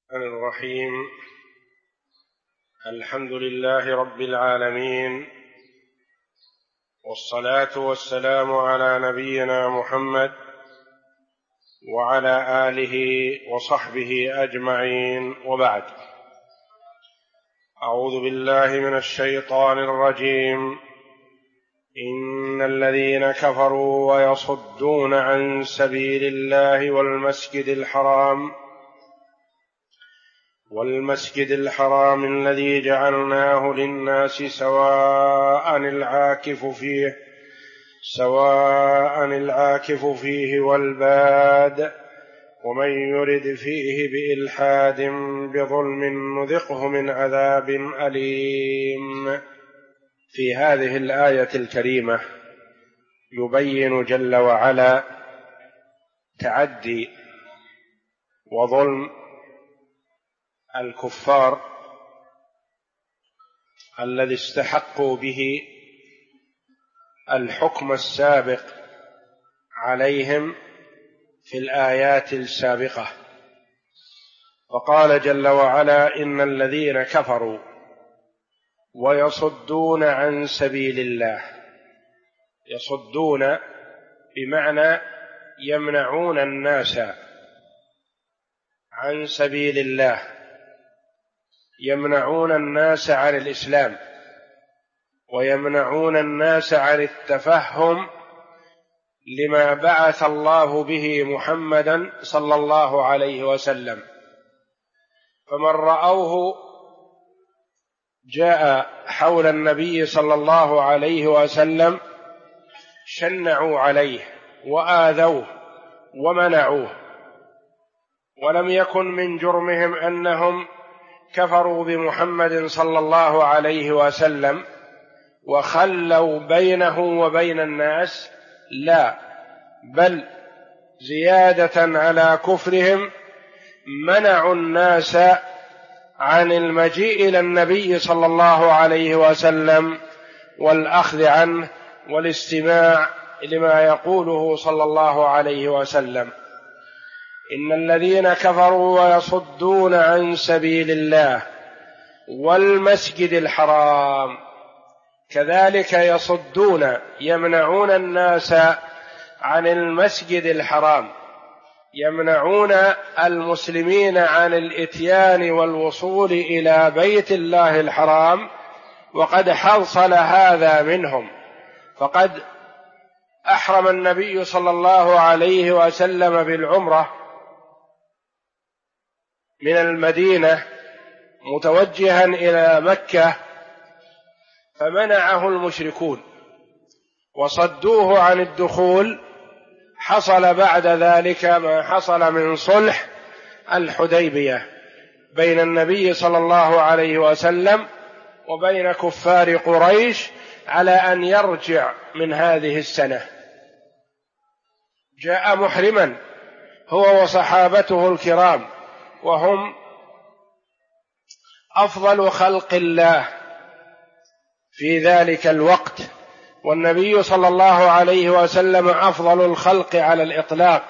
الرحيم. الحمد لله رب العالمين، والصلاة والسلام على نبينا محمد وعلى آله وصحبه أجمعين، وبعد. أعوذ بالله من الشيطان الرجيم. إن الذين كفروا ويصدون عن سبيل الله والمسجد الحرام الذي جعلناه للناس سواء العاكف فيه والباد، ومن يرد فيه بإلحاد بظلم نذقه من عذاب أليم. في هذه الآية الكريمة يبين جل وعلا تعدي وظلم الكفار الذي استحقوا به الحكم السابق عليهم في الآيات السابقة. فقال جل وعلا: إن الذين كفروا ويصدون عن سبيل الله. يصدون بمعنى يمنعون الناس عن سبيل الله، يمنعون الناس عن الإسلام، ويمنعون الناس عن التفهم لما بعث الله به محمدا صلى الله عليه وسلم. فمن رأوه جاء حول النبي صلى الله عليه وسلم شنعوا عليه وآذوه ومنعوه، ولم يكن من جرمهم أنهم كفروا بمحمد صلى الله عليه وسلم وخلوا بينه وبين الناس، لا، بل زيادة على كفرهم منعوا الناس عن المجيء إلى النبي صلى الله عليه وسلم والأخذ عنه والاستماع لما يقوله صلى الله عليه وسلم. إن الذين كفروا ويصدون عن سبيل الله والمسجد الحرام، كذلك يصدون يمنعون الناس عن المسجد الحرام، يمنعون المسلمين عن الإتيان والوصول إلى بيت الله الحرام، وقد حصل هذا منهم. فقد أحرم النبي صلى الله عليه وسلم بالعمرة من المدينة متوجها إلى مكة، فمنعه المشركون وصدوه عن الدخول. حصل بعد ذلك ما حصل من صلح الحديبية بين النبي صلى الله عليه وسلم وبين كفار قريش على أن يرجع من هذه السنة. جاء محرما هو وصحابته الكرام، وهم أفضل خلق الله في ذلك الوقت، والنبي صلى الله عليه وسلم أفضل الخلق على الإطلاق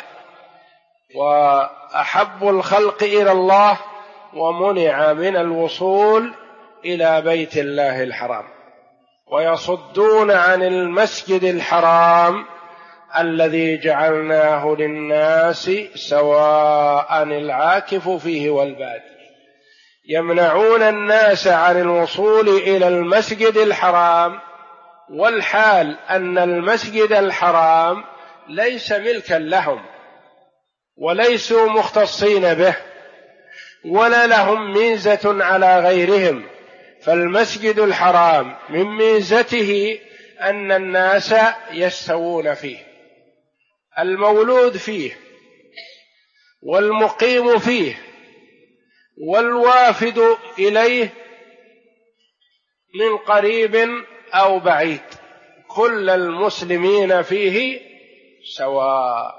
وأحب الخلق إلى الله، ومنع من الوصول إلى بيت الله الحرام. ويصدون عن المسجد الحرام الذي جعلناه للناس سواء العاكف فيه والباد، يمنعون الناس عن الوصول إلى المسجد الحرام، والحال أن المسجد الحرام ليس ملكا لهم وليسوا مختصين به ولا لهم ميزة على غيرهم. فالمسجد الحرام من ميزته أن الناس يستوون فيه، المولود فيه والمقيم فيه والوافد إليه من قريب أو بعيد، كل المسلمين فيه سواء،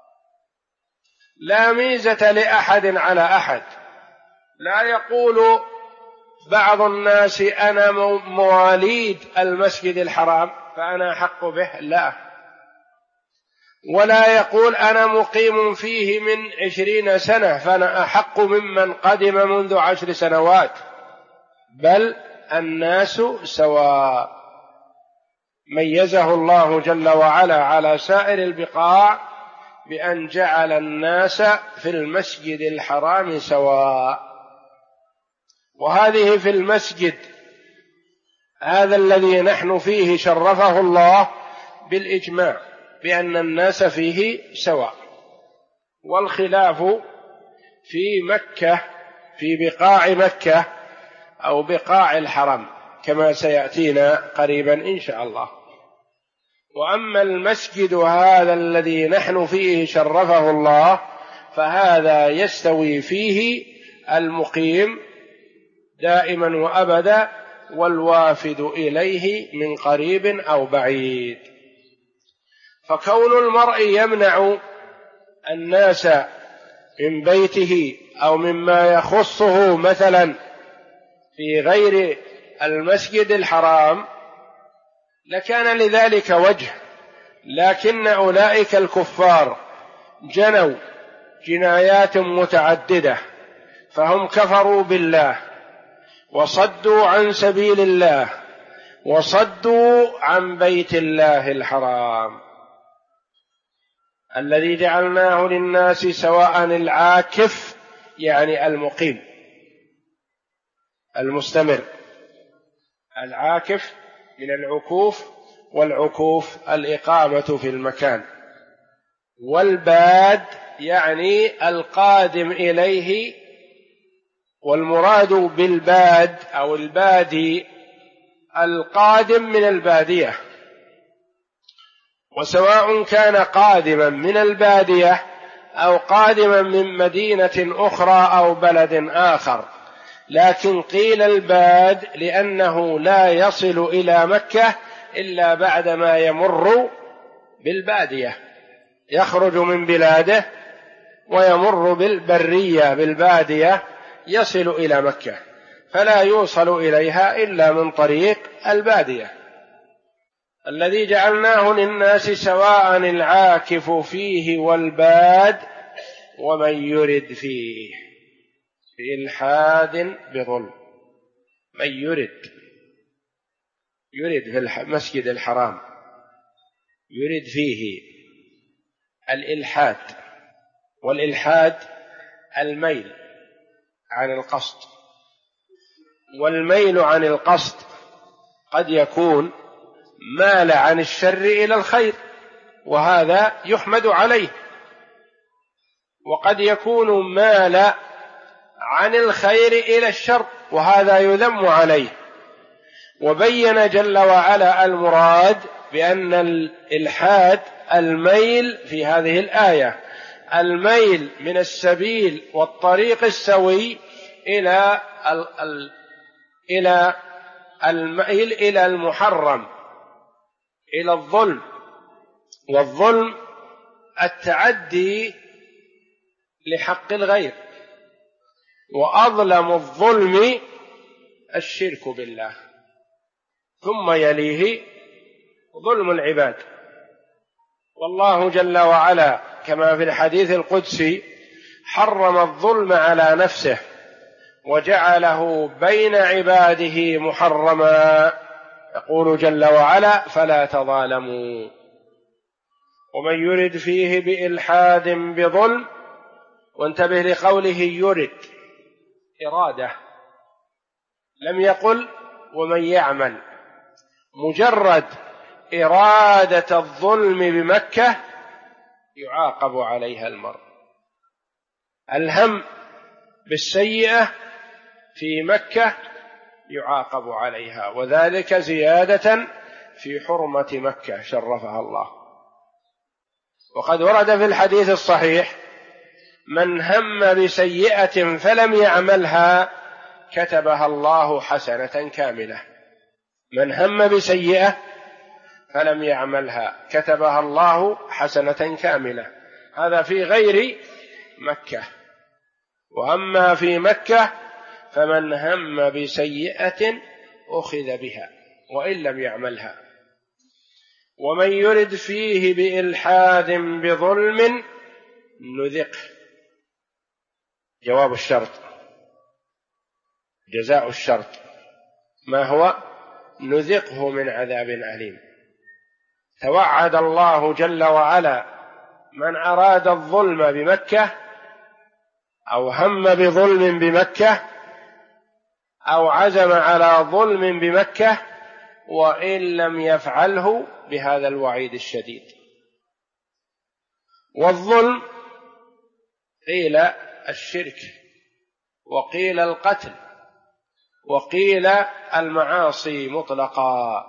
لا ميزة لأحد على أحد. لا يقول بعض الناس أنا مواليد المسجد الحرام فأنا أحق به، لا، ولا يقول أنا مقيم فيه من 20 سنة فأنا أحق ممن قدم منذ 10 سنوات، بل الناس سواء. ميزه الله جل وعلا على سائر البقاع بأن جعل الناس في المسجد الحرام سواء. وهذه في المسجد هذا الذي نحن فيه شرفه الله بالإجماع بأن الناس فيه سواء، والخلاف في مكة، في بقاع مكة أو بقاع الحرم كما سيأتينا قريبا إن شاء الله. وأما المسجد هذا الذي نحن فيه شرفه الله فهذا يستوي فيه المقيم دائما وأبدا والوافد إليه من قريب أو بعيد. فكون المرء يمنع الناس من بيته أو مما يخصه مثلا في غير المسجد الحرام لكان لذلك وجه، لكن أولئك الكفار جنوا جنايات متعددة، فهم كفروا بالله وصدوا عن سبيل الله وصدوا عن بيت الله الحرام الذي جعلناه للناس سواء العاكف يعني المقيم المستمر، العاكف من العكوف، والعكوف الإقامة في المكان، والباد يعني القادم إليه، والمراد بالباد أو البادي القادم من البادية، وسواء كان قادما من البادية أو قادما من مدينة أخرى أو بلد آخر، لكن قيل الباد لأنه لا يصل إلى مكة إلا بعدما يمر بالبادية، يخرج من بلاده ويمر بالبرية بالبادية يصل إلى مكة، فلا يوصل إليها إلا من طريق البادية. الذي جعلناه للناس سواء العاكف فيه والباد ومن يرد فيه بإلحاد بظلم. من يرد في المسجد الحرام يرد فيه الإلحاد، والإلحاد الميل عن القصد، والميل عن القصد قد يكون مال عن الشر إلى الخير وهذا يحمد عليه، وقد يكون مال عن الخير إلى الشر وهذا يذم عليه. وبين جل وعلا المراد بأن الإلحاد الميل في هذه الآية، الميل من السبيل والطريق السوي إلى الميل إلى المحرم، إلى الظلم، والظلم التعدي لحق الغير، وأظلم الظلم الشرك بالله، ثم يليه ظلم العباد. والله جل وعلا كما في الحديث القدسي حرم الظلم على نفسه وجعله بين عباده محرما، يقول جل وعلا فلا تظالموا. ومن يرد فيه بإلحاد بظلم، وانتبه لقوله يرد إرادة، لم يقل ومن يعمل، مجرد إرادة الظلم بمكة يعاقب عليها المرء. الهم بالسيئة في مكة يعاقب عليها، وذلك زيادة في حرمة مكة شرفها الله. وقد ورد في الحديث الصحيح من هم بسيئة فلم يعملها كتبها الله حسنة كاملة. من هم بسيئة فلم يعملها كتبها الله حسنة كاملة، هذا في غير مكة. وأما في مكة فمن هم بسيئة أخذ بها وإن لم يعملها. ومن يرد فيه بإلحاد بظلم نذقه. جواب الشرط، جزاء الشرط ما هو؟ نذقه من عذاب أليم. توعد الله جل وعلا من أراد الظلم بمكة أو هم بظلم بمكة أو عزم على ظلم بمكة وإن لم يفعله بهذا الوعيد الشديد. والظلم قيل الشرك، وقيل القتل، وقيل المعاصي مطلقا،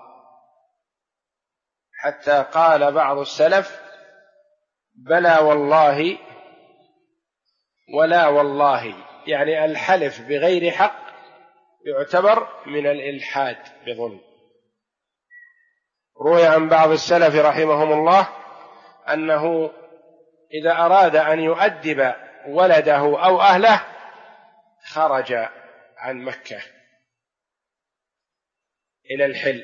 حتى قال بعض السلف: بلى والله ولا والله، يعني الحلف بغير حق يعتبر من الإلحاد بظلم. روي عن بعض السلف رحمهم الله أنه إذا أراد أن يؤدب ولده أو أهله خرج عن مكة إلى الحل،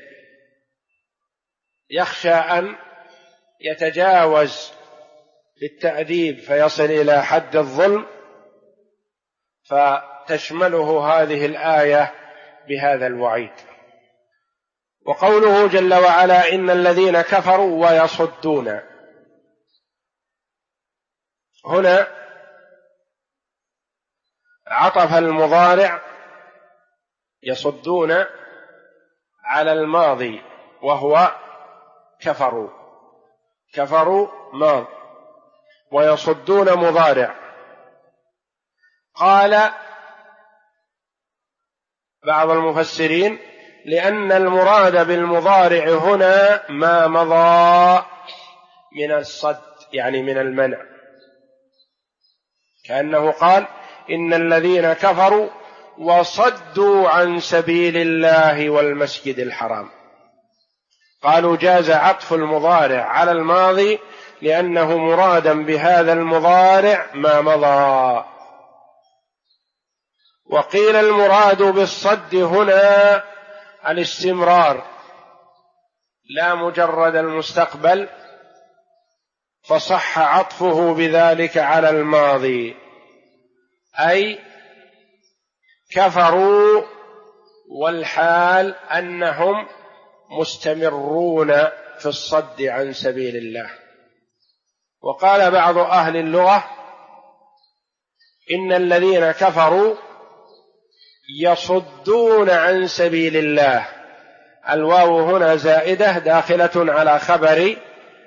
يخشى أن يتجاوز بالتأديب فيصل إلى حد الظلم، فتشمله هذه الآية بهذا الوعيد. وقوله جل وعلا: إن الذين كفروا ويصدون، هنا عطف المضارع يصدون على الماضي وهو كفروا، كفروا ماض ويصدون مضارع. قال بعض المفسرين: لأن المراد بالمضارع هنا ما مضى من الصد، يعني من المنع، كأنه قال: إن الذين كفروا وصدوا عن سبيل الله والمسجد الحرام. قالوا جاز عطف المضارع على الماضي لأنه مرادا بهذا المضارع ما مضى. وقيل المراد بالصد هنا الاستمرار لا مجرد المستقبل، فصح عطفه بذلك على الماضي، أي كفروا والحال أنهم مستمرون في الصد عن سبيل الله. وقال بعض أهل اللغة: إن الذين كفروا يصدون عن سبيل الله، الواو هنا زائدة داخلة على خبر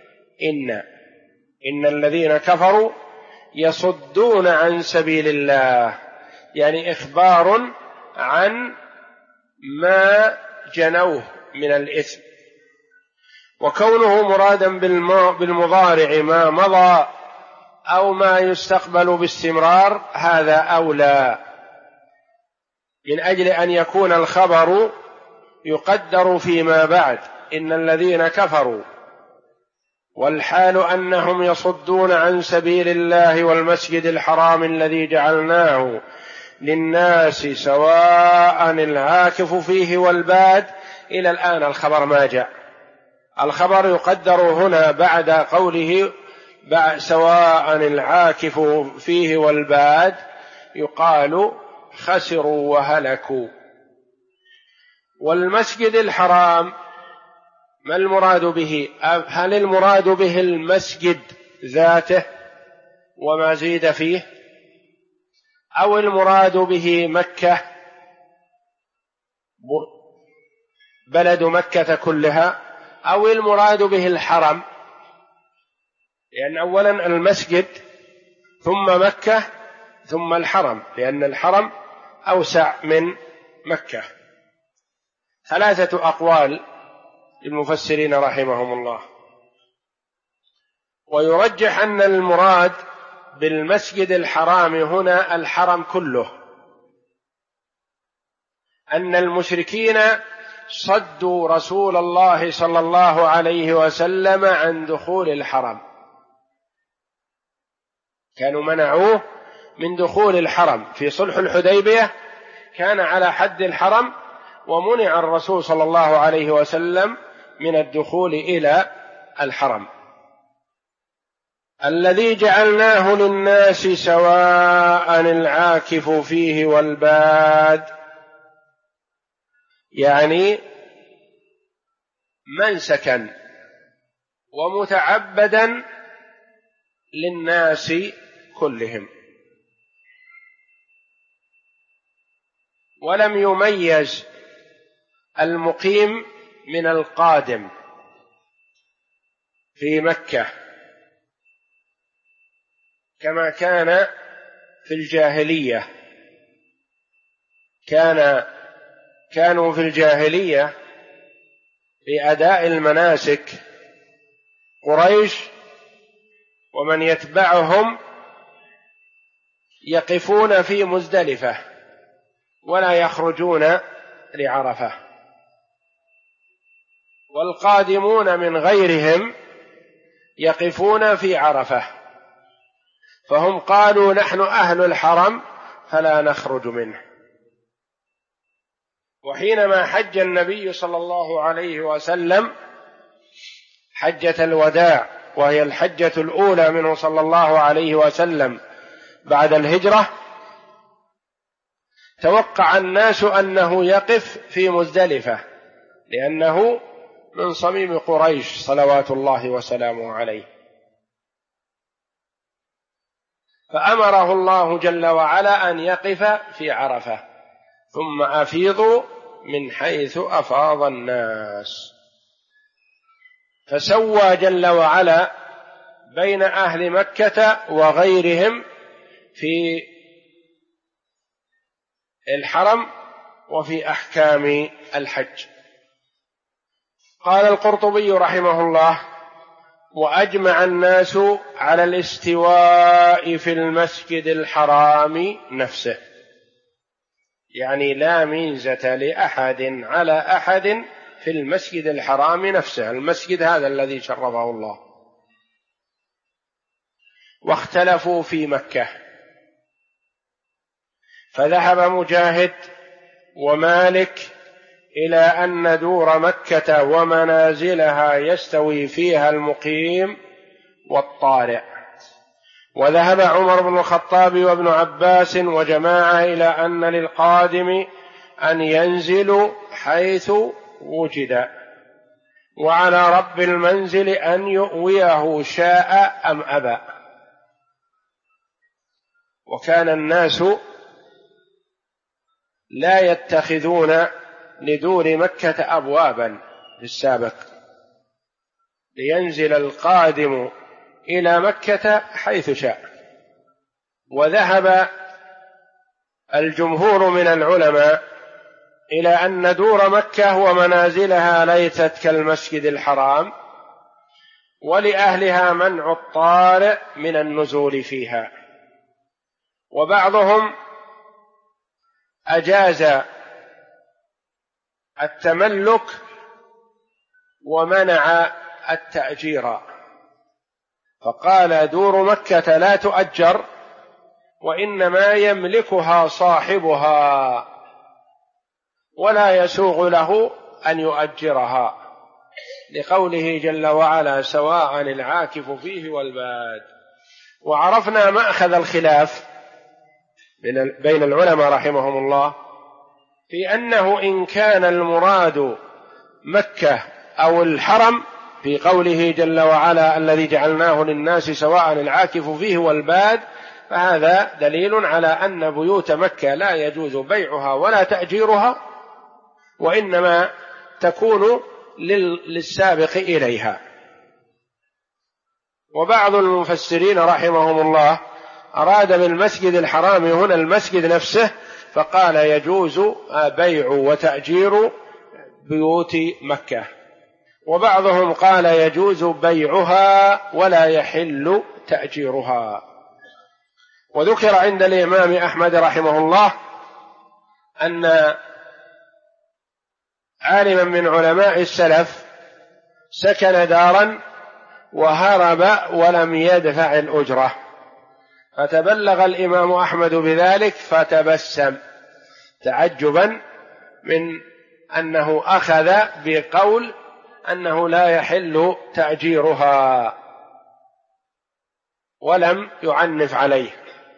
إن الذين كفروا يصدون عن سبيل الله، يعني إخبار عن ما جنوه من الإثم. وكونه مرادا بالمضارع ما مضى أو ما يستقبل باستمرار هذا أولى، من أجل أن يكون الخبر يقدر فيما بعد: إن الذين كفروا، والحال أنهم يصدون عن سبيل الله والمسجد الحرام الذي جعلناه للناس سواء العاكف فيه والباد. إلى الآن الخبر ما جاء، الخبر يقدر هنا بعد قوله سواء العاكف فيه والباد، يقال خسروا وهلكوا. والمسجد الحرام ما المراد به؟ هل المراد به المسجد ذاته وما زيد فيه، أو المراد به مكة بلد مكة كلها، أو المراد به الحرم؟ لأن أولا المسجد ثم مكة ثم الحرم، لأن الحرم أوسع من مكة. ثلاثة أقوال للمفسرين رحمهم الله. ويرجح أن المراد بالمسجد الحرام هنا الحرم كله، أن المشركين صدوا رسول الله صلى الله عليه وسلم عن دخول الحرم، كانوا منعوه من دخول الحرم في صلح الحديبية، كان على حد الحرم ومنع الرسول صلى الله عليه وسلم من الدخول إلى الحرم. الذي جعلناه للناس سواء العاكف فيه والباد، يعني منسكا ومتعبدا للناس كلهم، ولم يميز المقيم من القادم في مكة كما كان في الجاهلية. كانوا في الجاهلية في أداء المناسك قريش ومن يتبعهم يقفون في مزدلفة ولا يخرجون لعرفة، والقادمون من غيرهم يقفون في عرفة، فهم قالوا نحن أهل الحرم فلا نخرج منه. وحينما حج النبي صلى الله عليه وسلم حجة الوداع، وهي الحجة الأولى منه صلى الله عليه وسلم بعد الهجرة، توقع الناس أنه يقف في مزدلفة لأنه من صميم قريش صلوات الله وسلامه عليه، فأمره الله جل وعلا أن يقف في عرفة، ثم أفيضوا من حيث أفاض الناس. فسوى جل وعلا بين أهل مكة وغيرهم في الحرم وفي أحكام الحج. قال القرطبي رحمه الله: وأجمع الناس على الاستواء في المسجد الحرام نفسه، يعني لا ميزة لأحد على أحد في المسجد الحرام نفسه، المسجد هذا الذي شرفه الله. واختلفوا في مكة، فذهب مجاهد ومالك إلى أن دور مكة ومنازلها يستوي فيها المقيم والطارئ، وذهب عمر بن الخطاب وابن عباس وجماعة إلى أن للقادم أن ينزل حيث وجد، وعلى رب المنزل أن يؤويه شاء أم أبى. وكان الناس لا يتخذون لدور مكة أبوابا في السابق، لينزل القادم إلى مكة حيث شاء. وذهب الجمهور من العلماء إلى أن دور مكة ومنازلها ليست كالمسجد الحرام، ولأهلها منع الطارئ من النزول فيها. وبعضهم أجاز التملك ومنع التأجير، فقال دور مكة لا تؤجر، وإنما يملكها صاحبها ولا يسوغ له أن يؤجرها، لقوله جل وعلا: سواء العاكف فيه والباد. وعرفنا مأخذ الخلاف بين العلماء رحمهم الله في أنه إن كان المراد مكة أو الحرم في قوله جل وعلا: الذي جعلناه للناس سواء العاكف فيه والباد، فهذا دليل على أن بيوت مكة لا يجوز بيعها ولا تأجيرها، وإنما تكون للسابق إليها. وبعض المفسرين رحمهم الله أراد بالمسجد الحرام هنا المسجد نفسه، فقال يجوز بيع وتأجير بيوت مكة. وبعضهم قال يجوز بيعها ولا يحل تأجيرها. وذكر عند الإمام أحمد رحمه الله أن عالما من علماء السلف سكن دارا وهرب ولم يدفع الأجرة، فتبلغ الإمام أحمد بذلك فتبسم تعجبا من أنه أخذ بقول أنه لا يحل تأجيرها ولم يعنف عليه.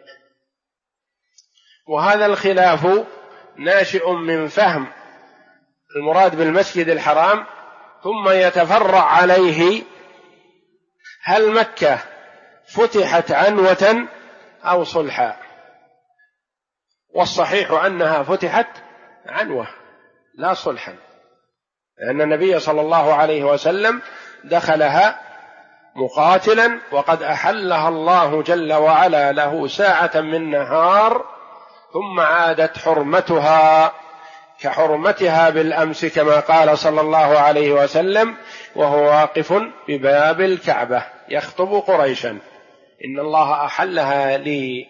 وهذا الخلاف ناشئ من فهم المراد بالمسجد الحرام، ثم يتفرع عليه: هل مكة فتحت عنوة أو صلحا؟ والصحيح أنها فتحت عنوة لا صلحا، لأن النبي صلى الله عليه وسلم دخلها مقاتلا، وقد أحلها الله جل وعلا له ساعة من نهار، ثم عادت حرمتها كحرمتها بالأمس، كما قال صلى الله عليه وسلم وهو واقف بباب الكعبة يخطب قريشا: إن الله أحلها لي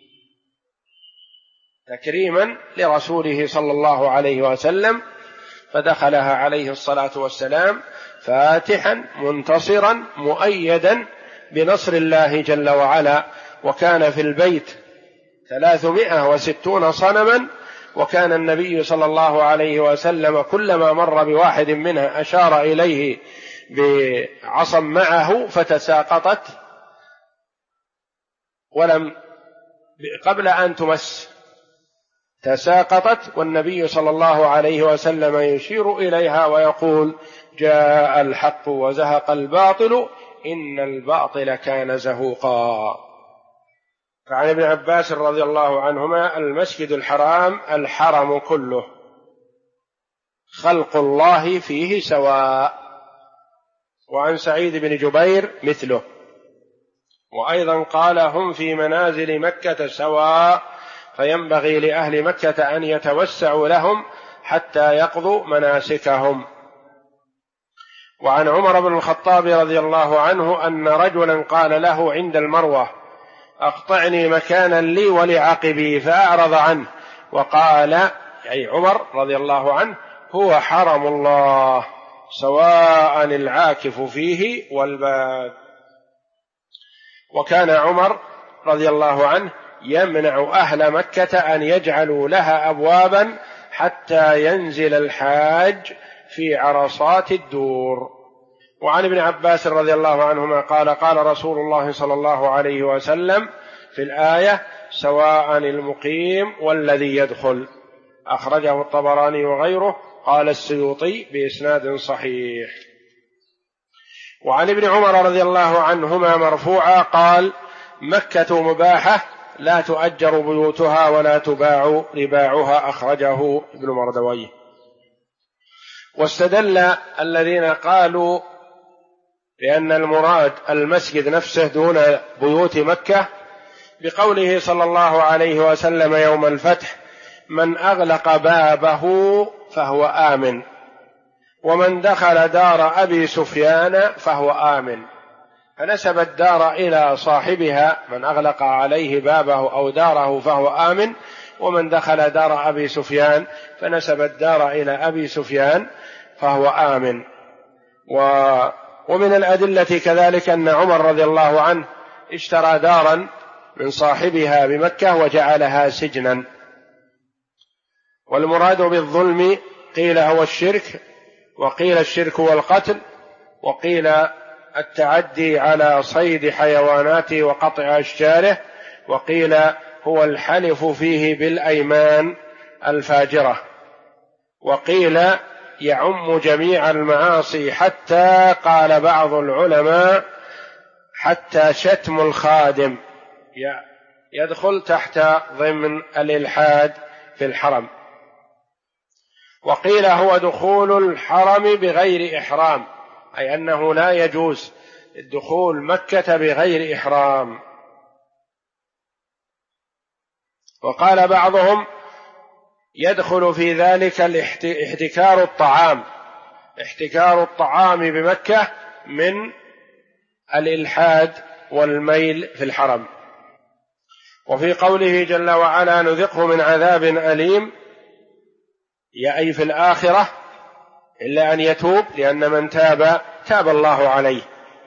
تكريما لرسوله صلى الله عليه وسلم، فدخلها عليه الصلاة والسلام فاتحا منتصرا مؤيدا بنصر الله جل وعلا. وكان في البيت 360 صنما، وكان النبي صلى الله عليه وسلم كلما مر بواحد منها أشار إليه بعصا معه فتساقطت ولم قبل أن تمس، تساقطت، والنبي صلى الله عليه وسلم يشير إليها ويقول: جاء الحق وزهق الباطل إن الباطل كان زهوقا. فعن ابن عباس رضي الله عنهما: المسجد الحرام الحرم كله، خلق الله فيه سواء. وعن سعيد بن جبير مثله. وأيضا قال: هم في منازل مكة سواء، فينبغي لأهل مكة أن يتوسعوا لهم حتى يقضوا مناسكهم. وعن عمر بن الخطاب رضي الله عنه أن رجلا قال له عند المروة: أقطعني مكانا لي ولعقبي، فأعرض عنه وقال، أي عمر رضي الله عنه: هو حرم الله سواء العاكف فيه والباد. وكان عمر رضي الله عنه يمنع أهل مكة أن يجعلوا لها أبوابا حتى ينزل الحاج في عرصات الدور. وعن ابن عباس رضي الله عنهما قال: قال رسول الله صلى الله عليه وسلم في الآية: سواء المقيم والذي يدخل. أخرجه الطبراني وغيره. قال السيوطي بإسناد صحيح. وعن ابن عمر رضي الله عنهما مرفوعا قال: مكة مباحة لا تؤجر بيوتها ولا تباع رباعها. أخرجه ابن مردويه. واستدل الذين قالوا بأن المراد المسجد نفسه دون بيوت مكة بقوله صلى الله عليه وسلم يوم الفتح: من أغلق بابه فهو آمن، ومن دخل دار أبي سفيان فهو آمن. فنسب الدار إلى صاحبها، من أغلق عليه بابه أو داره فهو آمن، ومن دخل دار أبي سفيان فنسب الدار إلى أبي سفيان فهو آمن. ومن الأدلة كذلك أن عمر رضي الله عنه اشترى دارا من صاحبها بمكة وجعلها سجنا. والمراد بالظلم قيل هو الشرك، وقيل الشرك والقتل، وقيل التعدي على صيد حيواناته وقطع أشجاره، وقيل هو الحلف فيه بالأيمان الفاجرة، وقيل يعم جميع المعاصي، حتى قال بعض العلماء حتى شتم الخادم يدخل تحت ضمن الإلحاد في الحرم. وقيل هو دخول الحرم بغير إحرام، أي أنه لا يجوز الدخول مكة بغير إحرام. وقال بعضهم يدخل في ذلك احتكار الطعام، احتكار الطعام بمكة من الإلحاد والميل في الحرم. وفي قوله جل وعلا: نذقه من عذاب أليم، أي في الآخرة، إلا أن يتوب، لأن من تاب تاب الله عليه.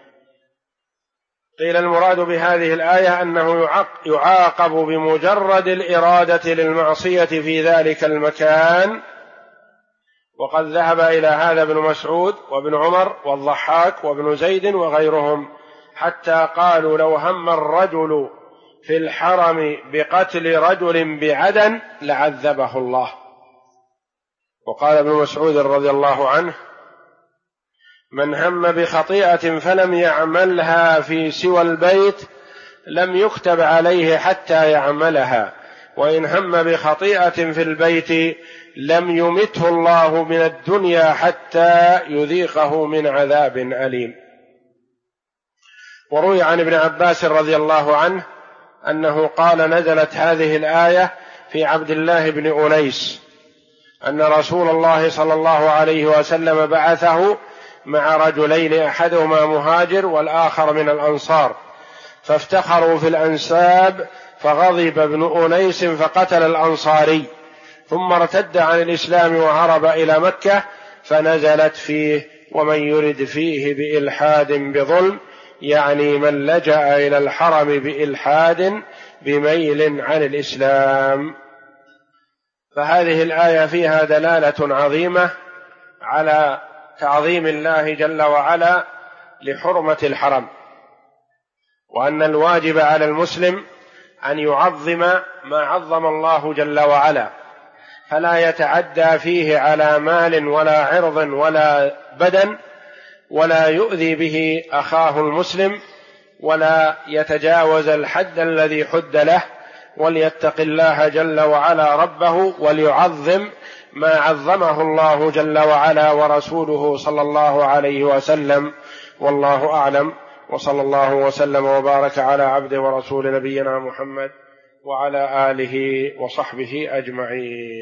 قيل المراد بهذه الآية أنه يعاقب بمجرد الإرادة للمعصية في ذلك المكان وقد ذهب إلى هذا ابن مسعود وابن عمر والضحاك وابن زيد وغيرهم، حتى قالوا لو هم الرجل في الحرم بقتل رجل بعدن لعذبه الله. وقال ابن مسعود رضي الله عنه: من هم بخطيئة فلم يعملها في سوى البيت لم يكتب عليه حتى يعملها، وإن هم بخطيئة في البيت لم يمته الله من الدنيا حتى يذيقه من عذاب أليم. وروي عن ابن عباس رضي الله عنه أنه قال: نزلت هذه الآية في عبد الله بن أنيس، أن رسول الله صلى الله عليه وسلم بعثه مع رجلين، أحدهما مهاجر والآخر من الأنصار، فافتخروا في الأنساب، فغضب ابن أنيس فقتل الأنصاري، ثم ارتد عن الإسلام وهرب إلى مكة، فنزلت فيه: ومن يرد فيه بإلحاد بظلم، يعني من لجأ إلى الحرم بإلحاد بميل عن الإسلام. فهذه الآية فيها دلالة عظيمة على تعظيم الله جل وعلا لحرمة الحرم، وأن الواجب على المسلم أن يعظم ما عظم الله جل وعلا، فلا يتعدى فيه على مال ولا عرض ولا بدن، ولا يؤذي به أخاه المسلم، ولا يتجاوز الحد الذي حد له، وليتق الله جل وعلا ربه، وليعظم ما عظمه الله جل وعلا ورسوله صلى الله عليه وسلم. والله أعلم، وصلى الله وسلم وبارك على عبده ورسول نبينا محمد وعلى آله وصحبه أجمعين.